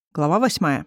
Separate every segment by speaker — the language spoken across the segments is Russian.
Speaker 1: Глава 8.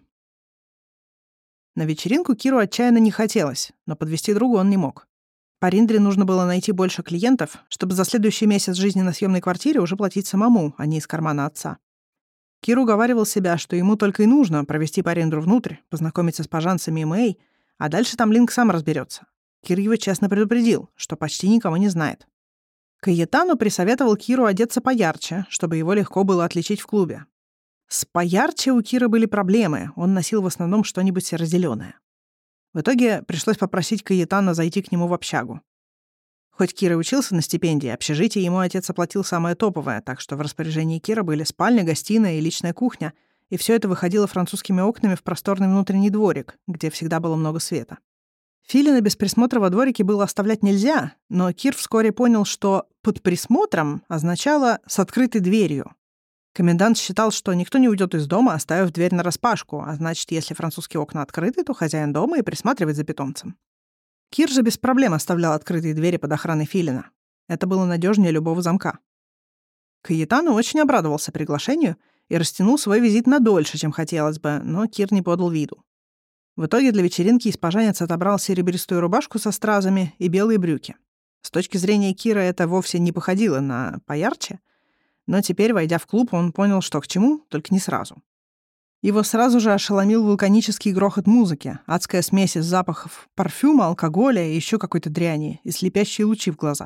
Speaker 1: На вечеринку Киру отчаянно не хотелось, но подвести друга он не мог. Париндре нужно было найти больше клиентов, чтобы за следующий месяц жизни на съемной квартире уже платить самому, а не из кармана отца. Кир уговаривал себя, что ему только и нужно провести Париндру внутрь, познакомиться с пажанцами и Мэй, а дальше там Линк сам разберется. Кир его честно предупредил, что почти никого не знает. Кайетану присоветовал Киру одеться поярче, чтобы его легко было отличить в клубе. С поярче у Кира были проблемы, он носил в основном что-нибудь серо-зелёное. В итоге пришлось попросить Кайетана зайти к нему в общагу. Хоть Кира учился на стипендии, общежитие ему отец оплатил самое топовое, так что в распоряжении Кира были спальня, гостиная и личная кухня, и все это выходило французскими окнами в просторный внутренний дворик, где всегда было много света. Филина без присмотра во дворике было оставлять нельзя, но Кир вскоре понял, что «под присмотром» означало «с открытой дверью». Комендант считал, что никто не уйдет из дома, оставив дверь нараспашку, а значит, если французские окна открыты, то хозяин дома и присматривает за питомцем. Кир же без проблем оставлял открытые двери под охраной Филина. Это было надежнее любого замка. Кайетану очень обрадовался приглашению и растянул свой визит надольше, чем хотелось бы, но Кир не подал виду. В итоге для вечеринки испанец отобрал серебристую рубашку со стразами и белые брюки. С точки зрения Кира это вовсе не походило на поярче, но теперь, войдя в клуб, он понял, что к чему, только не сразу. Его сразу же ошеломил вулканический грохот музыки, адская смесь из запахов парфюма, алкоголя и еще какой-то дряни, и слепящие лучи в глаза.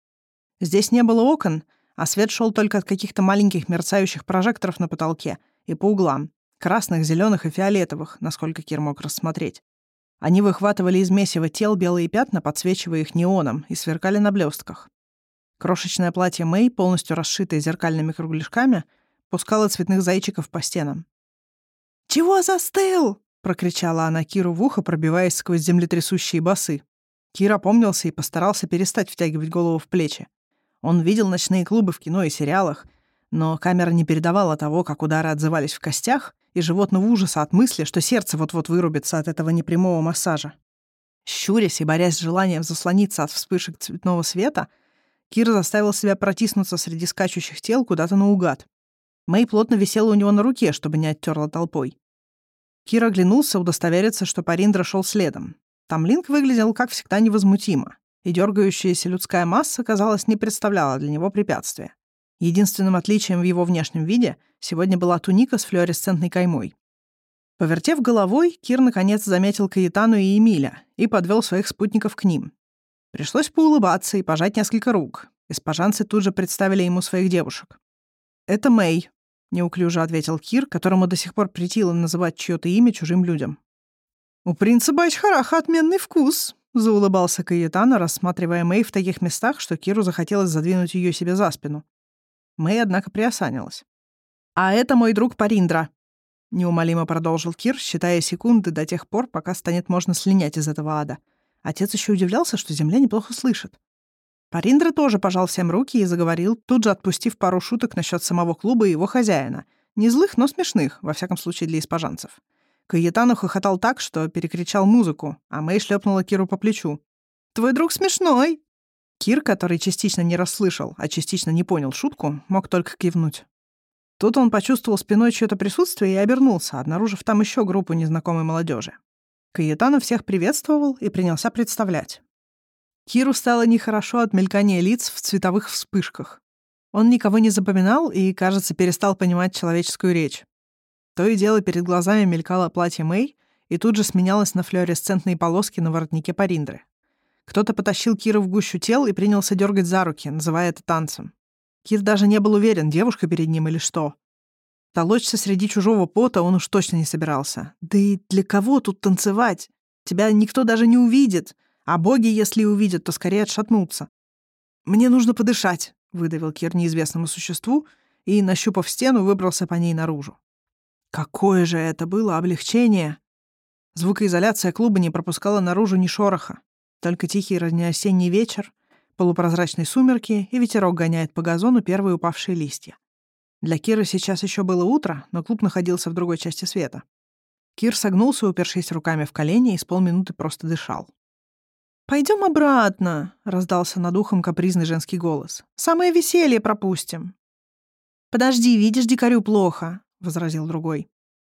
Speaker 1: Здесь не было окон, а свет шел только от каких-то маленьких мерцающих прожекторов на потолке и по углам, красных, зеленых и фиолетовых, насколько Кир мог рассмотреть. Они выхватывали из месива тел белые пятна, подсвечивая их неоном, и сверкали на блестках. Крошечное платье Мэй, полностью расшитое зеркальными кругляшками, пускало цветных зайчиков по стенам. «Чего застыл?» — прокричала она Киру в ухо, пробиваясь сквозь землетрясущие басы. Кир опомнился и постарался перестать втягивать голову в плечи. Он видел ночные клубы в кино и сериалах, но камера не передавала того, как удары отзывались в костях, и животного ужаса от мысли, что сердце вот-вот вырубится от этого непрямого массажа. Щурясь и борясь с желанием заслониться от вспышек цветного света, Кир заставил себя протиснуться среди скачущих тел куда-то наугад. Мэй плотно висела у него на руке, чтобы не оттерла толпой. Кир оглянулся, удостовериться, что Париндра шел следом. Там Линк выглядел, как всегда, невозмутимо, и дергающаяся людская масса, казалось, не представляла для него препятствия. Единственным отличием в его внешнем виде сегодня была туника с флуоресцентной каймой. Повертев головой, Кир наконец заметил Кайетану и Эмиля и подвел своих спутников к ним. Пришлось поулыбаться и пожать несколько рук. Испанцы тут же представили ему своих девушек. «Это Мэй», — неуклюже ответил Кир, которому до сих пор претило называть чьё-то имя чужим людям. «У принца Бачхараха отменный вкус», — заулыбался Кайетано, рассматривая Мэй в таких местах, что Киру захотелось задвинуть ее себе за спину. Мэй, однако, приосанилась. «А это мой друг Париндра», — неумолимо продолжил Кир, считая секунды до тех пор, пока станет можно слинять из этого ада. Отец еще удивлялся, что земля неплохо слышит. Париндра тоже пожал всем руки и заговорил, тут же отпустив пару шуток насчет самого клуба и его хозяина. Не злых, но смешных, во всяком случае для испанцев. Кайетану хохотал так, что перекричал музыку, а Мэй шлепнула Киру по плечу. «Твой друг смешной!» Кир, который частично не расслышал, а частично не понял шутку, мог только кивнуть. Тут он почувствовал спиной чьё-то присутствие и обернулся, обнаружив там еще группу незнакомой молодежи. Кайетану всех приветствовал и принялся представлять. Киру стало нехорошо от мелькания лиц в цветовых вспышках. Он никого не запоминал и, кажется, перестал понимать человеческую речь. То и дело перед глазами мелькало платье Мэй и тут же сменялось на флуоресцентные полоски на воротнике Париндры. Кто-то потащил Кира в гущу тел и принялся дергать за руки, называя это танцем. Кир даже не был уверен, девушка перед ним или что. Толочься среди чужого пота он уж точно не собирался. Да и для кого тут танцевать? Тебя никто даже не увидит. А боги, если и увидят, то скорее отшатнутся. «Мне нужно подышать», — выдавил Кир неизвестному существу и, нащупав стену, выбрался по ней наружу. Какое же это было облегчение! Звукоизоляция клуба не пропускала наружу ни шороха. Только тихий раннеосенний вечер, полупрозрачные сумерки и ветерок гоняет по газону первые упавшие листья. Для Кира сейчас еще было утро, но клуб находился в другой части света. Кир согнулся, упершись руками в колени, и с полминуты просто дышал. «Пойдем обратно», — раздался над ухом капризный женский голос. «Самое веселье пропустим». «Подожди, видишь, дикарю плохо», — возразил другой.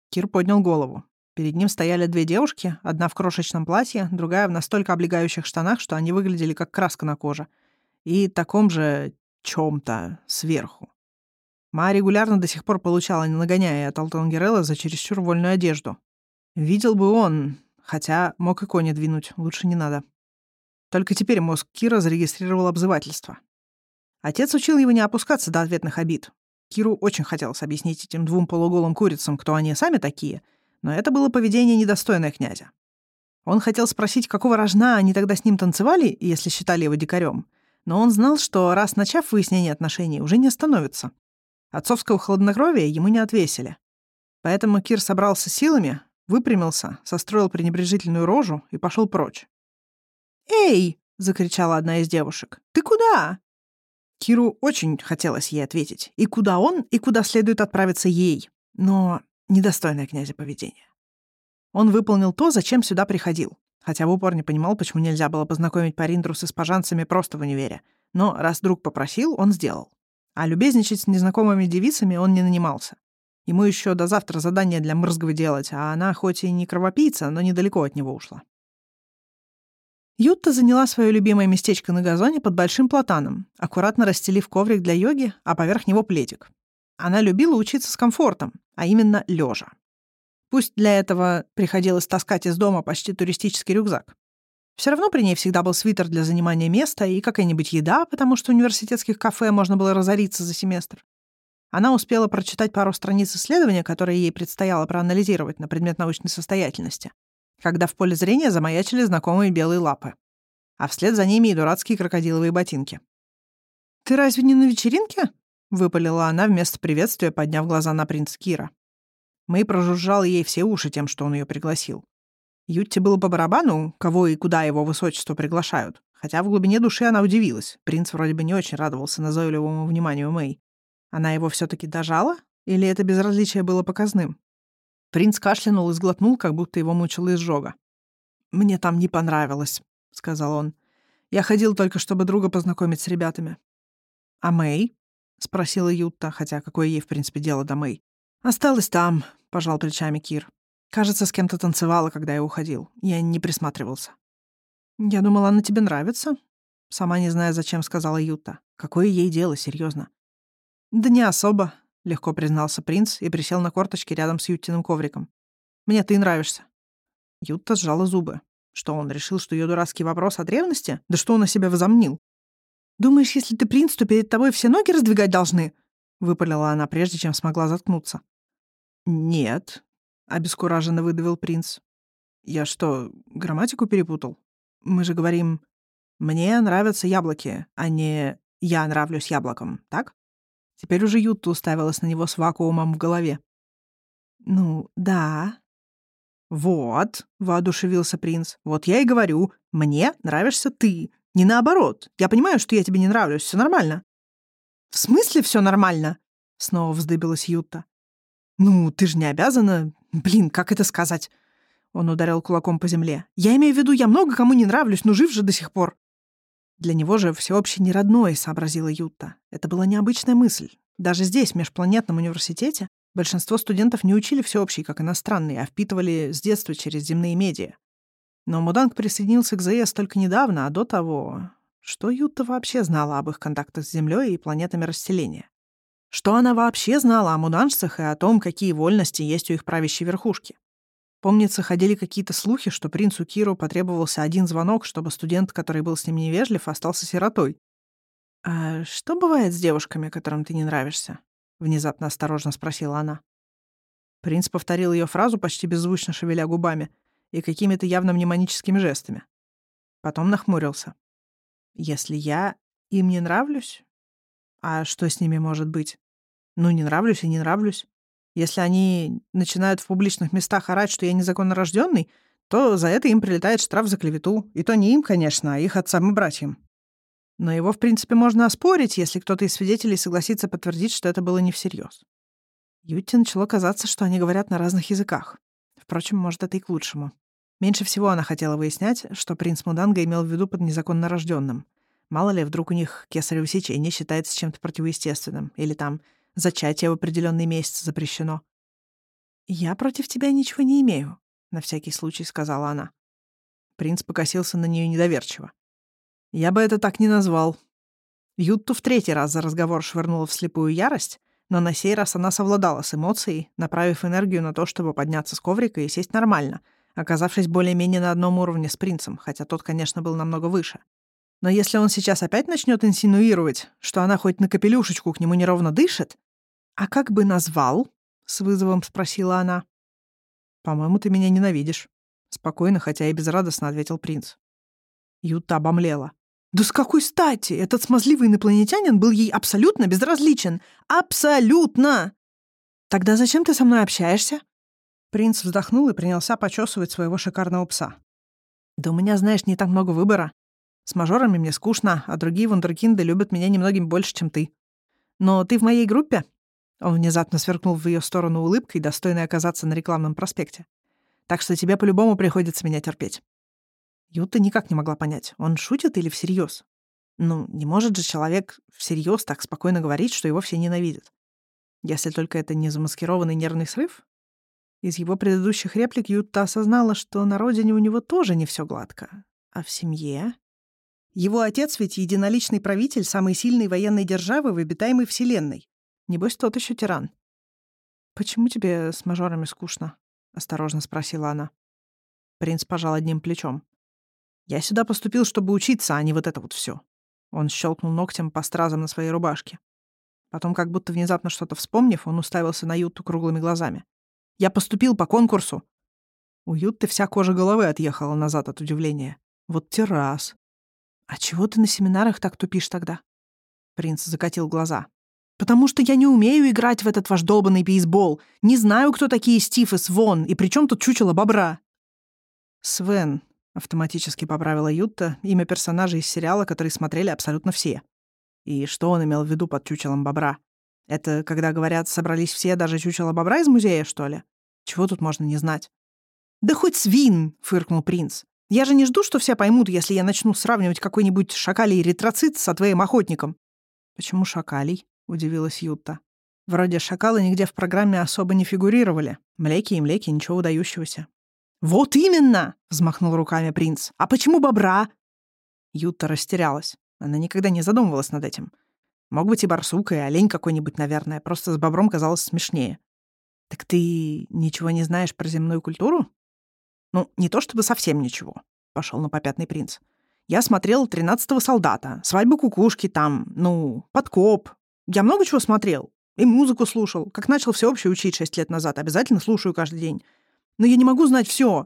Speaker 1: Кир поднял голову. Перед ним стояли две девушки, одна в крошечном платье, другая в настолько облегающих штанах, что они выглядели как краска на коже, и таком же чём-то сверху. Ма регулярно до сих пор получала нагоняя от Алтангерелла за чересчур вольную одежду. Видел бы он, хотя мог и кони двинуть, лучше не надо. Только теперь мозг Кира зарегистрировал обзывательство. Отец учил его не опускаться до ответных обид. Киру очень хотелось объяснить этим двум полуголым курицам, кто они сами такие, но это было поведение, недостойное князя. Он хотел спросить, какого рожна они тогда с ним танцевали, если считали его дикарем, но он знал, что раз начав выяснение отношений, уже не остановится. Отцовского хладнокровия ему не отвесили. Поэтому Кир собрался силами, выпрямился, состроил пренебрежительную рожу и пошел прочь. «Эй!» — закричала одна из девушек. «Ты куда?» Киру очень хотелось ей ответить. И куда он, и куда следует отправиться ей. Но недостойное князя поведение. Он выполнил то, зачем сюда приходил. Хотя в упор не понимал, почему нельзя было познакомить Париндру с испажанцами просто в универе. Но раз друг попросил, он сделал. А любезничать с незнакомыми девицами он не нанимался. Ему еще до завтра задание для Мрзгвы делать, а она хоть и не кровопийца, но недалеко от него ушла. Ютта заняла свое любимое местечко на газоне под большим платаном, аккуратно расстелив коврик для йоги, а поверх него пледик. Она любила учиться с комфортом, а именно лежа. Пусть для этого приходилось таскать из дома почти туристический рюкзак. Все равно при ней всегда был свитер для занимания места и какая-нибудь еда, потому что в университетских кафе можно было разориться за семестр. Она успела прочитать пару страниц исследования, которые ей предстояло проанализировать на предмет научной состоятельности, когда в поле зрения замаячили знакомые белые лапы. А вслед за ними и дурацкие крокодиловые ботинки. «Ты разве не на вечеринке?» — выпалила она вместо приветствия, подняв глаза на принца Кира. Мэй прожужжал ей все уши тем, что он ее пригласил. Ютте было по барабану, кого и куда его высочество приглашают, хотя в глубине души она удивилась. Принц вроде бы не очень радовался назойливому вниманию Мэй. Она его все-таки дожала? Или это безразличие было показным? Принц кашлянул и сглотнул, как будто его мучила изжога. «Мне там не понравилось», — сказал он. «Я ходил только, чтобы друга познакомить с ребятами». «А Мэй?» — спросила Ютта, хотя какое ей, в принципе, дело до Мэй. «Осталась там», — пожал плечами Кир. «Кажется, с кем-то танцевала, когда я уходил. Я не присматривался». «Я думала, она тебе нравится?» Сама не зная, зачем, сказала Ютта. Какое ей дело, серьезно? «Да не особо», — легко признался принц и присел на корточки рядом с Юттиным ковриком. «Мне ты нравишься». Ютта сжала зубы. Что он решил, что ее дурацкий вопрос от ревности? Да что он о себя возомнил? «Думаешь, если ты принц, то перед тобой все ноги раздвигать должны?» — выпалила она, прежде чем смогла заткнуться. «Нет», — обескураженно выдавил принц. «Я что, грамматику перепутал? Мы же говорим «мне нравятся яблоки», а не «я нравлюсь яблоком», так?» Теперь уже Ютта уставилась на него с вакуумом в голове. «Ну, да». «Вот», — воодушевился принц, — «вот я и говорю, мне нравишься ты. Не наоборот. Я понимаю, что я тебе не нравлюсь, все нормально». «В смысле все нормально?» — снова вздыбилась Ютта. «Ну, ты же не обязана... Блин, как это сказать?» Он ударил кулаком по земле. «Я имею в виду, я много кому не нравлюсь, но жив же до сих пор». Для него же всеобщий неродной, сообразила Ютта. Это была необычная мысль. Даже здесь, в межпланетном университете, большинство студентов не учили всеобщий как иностранный, а впитывали с детства через земные медиа. Но Муданг присоединился к ЗС только недавно, а до того... Что Ютта вообще знала об их контактах с Землей и планетами расселения? Что она вообще знала о муданжцах и о том, какие вольности есть у их правящей верхушки? Помнится, ходили какие-то слухи, что принцу Киру потребовался один звонок, чтобы студент, который был с ним невежлив, остался сиротой. «А что бывает с девушками, которым ты не нравишься?» — внезапно осторожно спросила она. Принц повторил ее фразу, почти беззвучно шевеля губами и какими-то явно мнемоническими жестами. Потом нахмурился. «Если я им не нравлюсь? А что с ними может быть? Ну, не нравлюсь и не нравлюсь. Если они начинают в публичных местах орать, что я незаконно рожденный, то за это им прилетает штраф за клевету. И то не им, конечно, а их отцам и братьям. Но его, в принципе, можно оспорить, если кто-то из свидетелей согласится подтвердить, что это было не всерьез». Ютте начало казаться, что они говорят на разных языках. Впрочем, может, это и к лучшему. Меньше всего она хотела выяснять, что принц Муданга имел в виду под незаконно рожденным. Мало ли, вдруг у них кесарево сечение считается чем-то противоестественным, или там зачатие в определенный месяц запрещено. «Я против тебя ничего не имею», — на всякий случай сказала она. Принц покосился на нее недоверчиво. «Я бы это так не назвал». Ютту в третий раз за разговор швырнула в слепую ярость, но на сей раз она совладала с эмоцией, направив энергию на то, чтобы подняться с коврика и сесть нормально, оказавшись более-менее на одном уровне с принцем, хотя тот, конечно, был намного выше. Но если он сейчас опять начнет инсинуировать, что она хоть на капелюшечку к нему неровно дышит... «А как бы назвал?» — с вызовом спросила она. «По-моему, ты меня ненавидишь», — спокойно, хотя и безрадостно ответил принц. Юта обомлела. «Да с какой стати? Этот смазливый инопланетянин был ей абсолютно безразличен. Абсолютно! Тогда зачем ты со мной общаешься?» Принц вздохнул и принялся почесывать своего шикарного пса. «Да у меня, знаешь, не так много выбора. С мажорами мне скучно, а другие вундеркинды любят меня немногим больше, чем ты. Но ты в моей группе?» Он внезапно сверкнул в ее сторону улыбкой, достойной оказаться на рекламном проспекте. «Так что тебе по-любому приходится меня терпеть». Юта никак не могла понять, он шутит или всерьез. Ну, не может же человек всерьез так спокойно говорить, что его все ненавидят. Если только это не замаскированный нервный срыв. Из его предыдущих реплик Юта осознала, что на родине у него тоже не все гладко. А в семье? Его отец ведь единоличный правитель самой сильной военной державы в обитаемой вселенной. Небось, тот еще тиран. «Почему тебе с мажорами скучно?» — осторожно спросила она. Принц пожал одним плечом. «Я сюда поступил, чтобы учиться, а не вот это вот все. Он щелкнул ногтем по стразам на своей рубашке. Потом, как будто внезапно что-то вспомнив, он уставился на Юту круглыми глазами. «Я поступил по конкурсу!» У Юты вся кожа головы отъехала назад от удивления. «Вот те раз!» «А чего ты на семинарах так тупишь тогда?» Принц закатил глаза. «Потому что я не умею играть в этот ваш долбанный бейсбол. Не знаю, кто такие Стив и Свон, и при чем тут чучело бобра?» «Свен», — автоматически поправила Юта, имя персонажа из сериала, который смотрели абсолютно все. И что он имел в виду под чучелом бобра? Это, когда говорят, собрались все, даже чучело бобра из музея, что ли? Чего тут можно не знать? «Да хоть свин!» — фыркнул принц. «Я же не жду, что все поймут, если я начну сравнивать какой-нибудь шакалий эритроцит со твоим охотником». «Почему шакалий?» — удивилась Юта. «Вроде шакалы нигде в программе особо не фигурировали. Млеки и млеки, ничего выдающегося». «Вот именно!» — взмахнул руками принц. «А почему бобра?» Юта растерялась. Она никогда не задумывалась над этим. Мог быть и барсук, и олень какой-нибудь, наверное. Просто с бобром казалось смешнее. «Так ты ничего не знаешь про земную культуру?» «Ну, не то чтобы совсем ничего», — пошел на попятный принц. «Я смотрел «13-го солдата», «Свадьбу кукушки» там, «Подкоп». Я много чего смотрел. И музыку слушал. Как начал всеобщее учить 6 лет назад. Обязательно слушаю каждый день. Но я не могу знать все.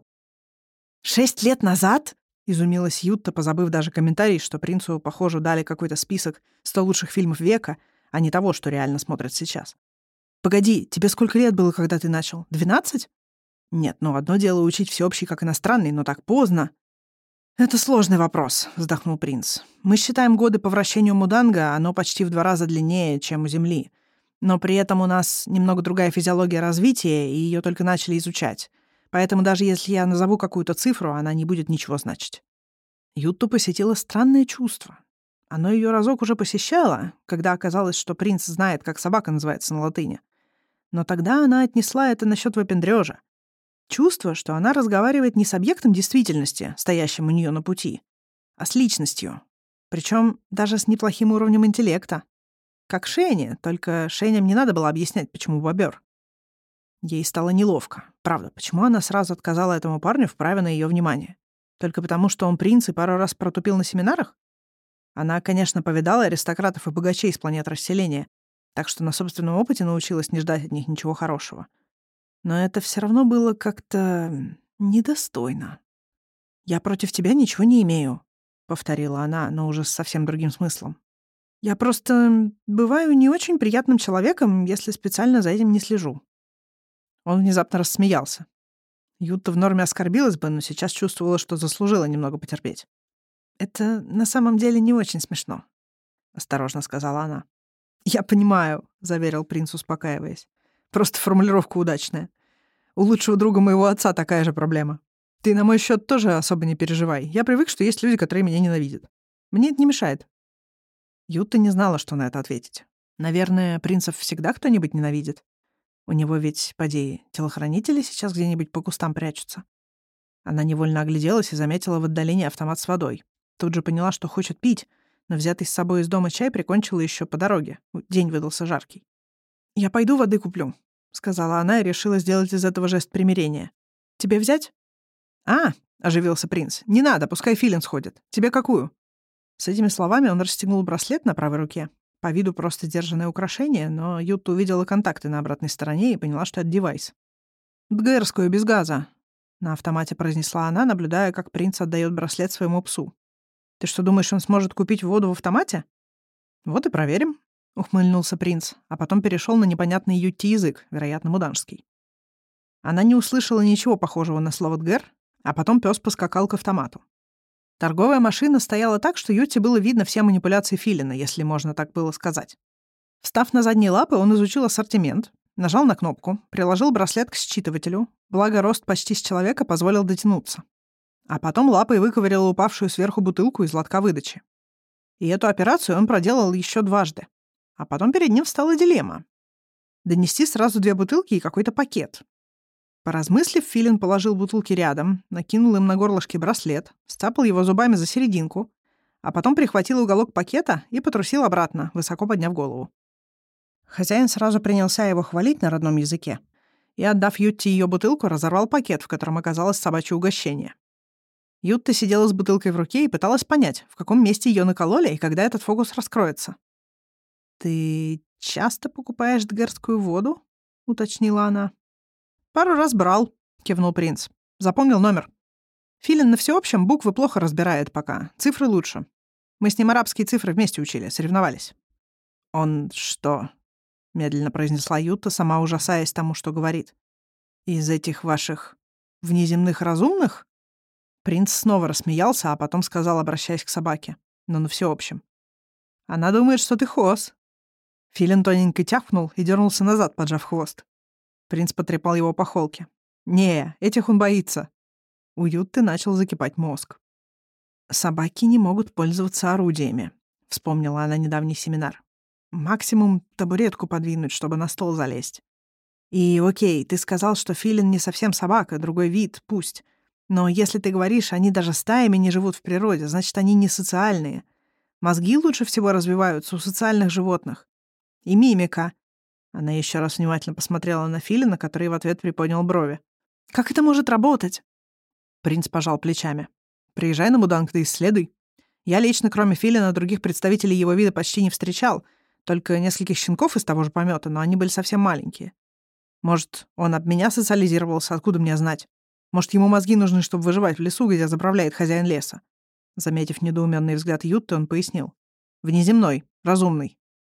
Speaker 1: 6 лет назад?» — изумилась Ютта, позабыв даже комментарий, что принцу, похоже, дали какой-то список 100 лучших фильмов века, а не того, что реально смотрят сейчас. «Погоди, тебе сколько лет было, когда ты начал? 12? «Нет, одно дело учить всеобщий как иностранный, но так поздно». «Это сложный вопрос», — вздохнул принц. «Мы считаем годы по вращению Муданга, оно почти в 2 раза длиннее, чем у Земли. Но при этом у нас немного другая физиология развития, и ее только начали изучать. Поэтому даже если я назову какую-то цифру, она не будет ничего значить». Ютту посетило странное чувство. Оно ее разок уже посещало, когда оказалось, что принц знает, как собака называется на латыни. Но тогда она отнесла это насчет выпендрежа. Чувство, что она разговаривает не с объектом действительности, стоящим у нее на пути, а с личностью. Причем даже с неплохим уровнем интеллекта. Как Шене, только Шеням не надо было объяснять, почему бобер. Ей стало неловко. Правда, почему она сразу отказала этому парню в праве на ее внимание? Только потому, что он принц и пару раз протупил на семинарах? Она, конечно, повидала аристократов и богачей с планет расселения, так что на собственном опыте научилась не ждать от них ничего хорошего. Но это все равно было как-то недостойно. «Я против тебя ничего не имею», — повторила она, но уже с совсем другим смыслом. «Я просто бываю не очень приятным человеком, если специально за этим не слежу». Он внезапно рассмеялся. Юта в норме оскорбилась бы, но сейчас чувствовала, что заслужила немного потерпеть. «Это на самом деле не очень смешно», — осторожно сказала она. «Я понимаю», — заверил принц, успокаиваясь. «Просто формулировка удачная. У лучшего друга моего отца такая же проблема. Ты на мой счет тоже особо не переживай. Я привык, что есть люди, которые меня ненавидят. Мне это не мешает». Юта не знала, что на это ответить. Наверное, принцев всегда кто-нибудь ненавидит. У него ведь, поди, телохранители сейчас где-нибудь по кустам прячутся. Она невольно огляделась и заметила в отдалении автомат с водой. Тут же поняла, что хочет пить, но взятый с собой из дома чай прикончила еще по дороге. День выдался жаркий. «Я пойду воды куплю», — сказала она и решила сделать из этого жест примирения. «Тебе взять?» «А!» — оживился принц. «Не надо, пускай Филин сходит. Тебе какую?» С этими словами он расстегнул браслет на правой руке. По виду просто держанное украшение, но Ютта увидела контакты на обратной стороне и поняла, что это девайс. «Дгэрскую, без газа», — на автомате произнесла она, наблюдая, как принц отдает браслет своему псу. «Ты что, думаешь, он сможет купить воду в автомате?» «Вот и проверим», — ухмыльнулся принц, а потом перешел на непонятный Ютти язык, вероятно, муданжский. Она не услышала ничего похожего на слово «дгэр», а потом пес поскакал к автомату. Торговая машина стояла так, что Ютте было видно все манипуляции Филина, если можно так было сказать. Встав на задние лапы, он изучил ассортимент, нажал на кнопку, приложил браслет к считывателю, благо рост почти с человека позволил дотянуться. А потом лапой выковырял упавшую сверху бутылку из лотка выдачи. И эту операцию он проделал еще дважды. А потом перед ним встала дилемма. Донести сразу 2 бутылки и какой-то пакет. Поразмыслив, Филин положил бутылки рядом, накинул им на горлышки браслет, сцапал его зубами за серединку, а потом прихватил уголок пакета и потрусил обратно, высоко подняв голову. Хозяин сразу принялся его хвалить на родном языке и, отдав Ютте ее бутылку, разорвал пакет, в котором оказалось собачье угощение. Ютта сидела с бутылкой в руке и пыталась понять, в каком месте ее накололи и когда этот фокус раскроется. «Ты часто покупаешь дгэрскую воду?» — уточнила она. «Пару раз брал», — кивнул принц. «Запомнил номер. Филин на всеобщем буквы плохо разбирает пока, цифры лучше. Мы с ним арабские цифры вместе учили, соревновались». «Он что?» — медленно произнесла Ютта, сама ужасаясь тому, что говорит. «Из этих ваших внеземных разумных?» Принц снова рассмеялся, а потом сказал, обращаясь к собаке, но на всеобщем. «Она думает, что ты хоз». Филин тоненько тяпнул и дернулся назад, поджав хвост. Принц потрепал его по холке. «Не, этих он боится». У Ютты начал закипать мозг. «Собаки не могут пользоваться орудиями», — вспомнила она недавний семинар. «Максимум табуретку подвинуть, чтобы на стол залезть. И окей, ты сказал, что Филин не совсем собака, другой вид, пусть. Но если ты говоришь, они даже стаями не живут в природе, значит, они не социальные. Мозги лучше всего развиваются у социальных животных. И мимика». Она еще раз внимательно посмотрела на Филина, который в ответ приподнял брови. «Как это может работать?» Принц пожал плечами. «Приезжай на Муданг, да исследуй. Я лично, кроме Филина, других представителей его вида почти не встречал, только нескольких щенков из того же помета, но они были совсем маленькие. Может, он об меня социализировался, откуда мне знать? Может, ему мозги нужны, чтобы выживать в лесу, где заправляет хозяин леса?» Заметив недоуменный взгляд Ютты, он пояснил. «Внеземной, разумный».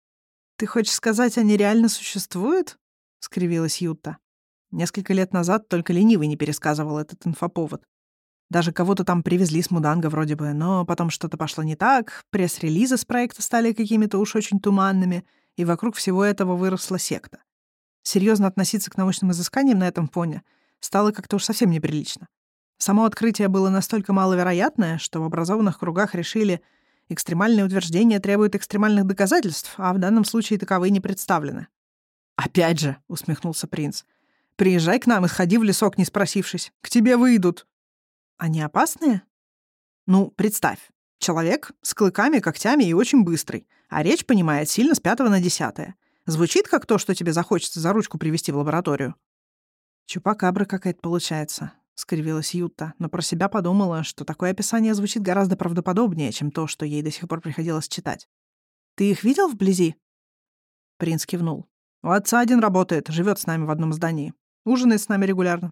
Speaker 1: «Ты хочешь сказать, они реально существуют?» — скривилась Ютта. Несколько лет назад только ленивый не пересказывал этот инфоповод. Даже кого-то там привезли с Муданга вроде бы, но потом что-то пошло не так, пресс-релизы с проекта стали какими-то уж очень туманными, и вокруг всего этого выросла секта. Серьезно относиться к научным изысканиям на этом фоне стало как-то уж совсем неприлично. Само открытие было настолько маловероятное, что в образованных кругах решили, экстремальные утверждения требуют экстремальных доказательств, а в данном случае таковые не представлены. «Опять же», — усмехнулся принц, — «приезжай к нам и сходи в лесок, не спросившись. К тебе выйдут». «Они опасные?» «Ну, представь. Человек с клыками, когтями и очень быстрый, а речь понимает сильно с 5 на 10. Звучит как то, что тебе захочется за ручку привести в лабораторию». «Чупакабра какая-то получается», — скривилась Ютта, но про себя подумала, что такое описание звучит гораздо правдоподобнее, чем то, что ей до сих пор приходилось читать. «Ты их видел вблизи?» Принц кивнул. «У отца один работает, живет с нами в одном здании. Ужинает с нами регулярно».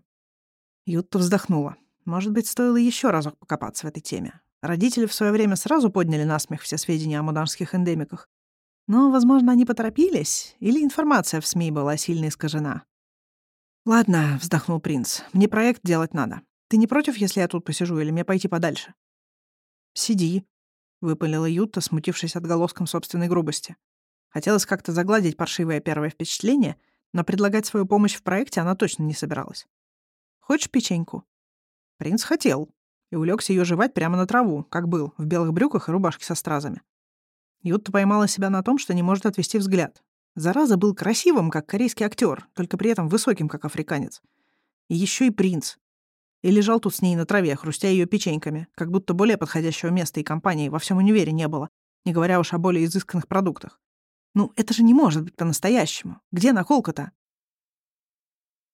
Speaker 1: Ютта вздохнула. Может быть, стоило еще разок покопаться в этой теме. Родители в свое время сразу подняли насмех все сведения о муданжских эндемиках. Но, возможно, они поторопились, или информация в СМИ была сильно искажена. «Ладно», — вздохнул принц, — «мне проект делать надо. Ты не против, если я тут посижу, или мне пойти подальше?» «Сиди», — выпалила Ютта, смутившись отголоском собственной грубости. Хотелось как-то загладить паршивое первое впечатление, но предлагать свою помощь в проекте она точно не собиралась. «Хочешь печеньку?» Принц хотел и улегся ее жевать прямо на траву, как был, в белых брюках и рубашке со стразами. Ютта поймала себя на том, что не может отвести взгляд. Зараза был красивым, как корейский актер, только при этом высоким, как африканец. И еще и принц. И лежал тут с ней на траве, хрустя ее печеньками, как будто более подходящего места и компании во всем универе не было, не говоря уж о более изысканных продуктах. Ну, это же не может быть по-настоящему. Где наколка-то?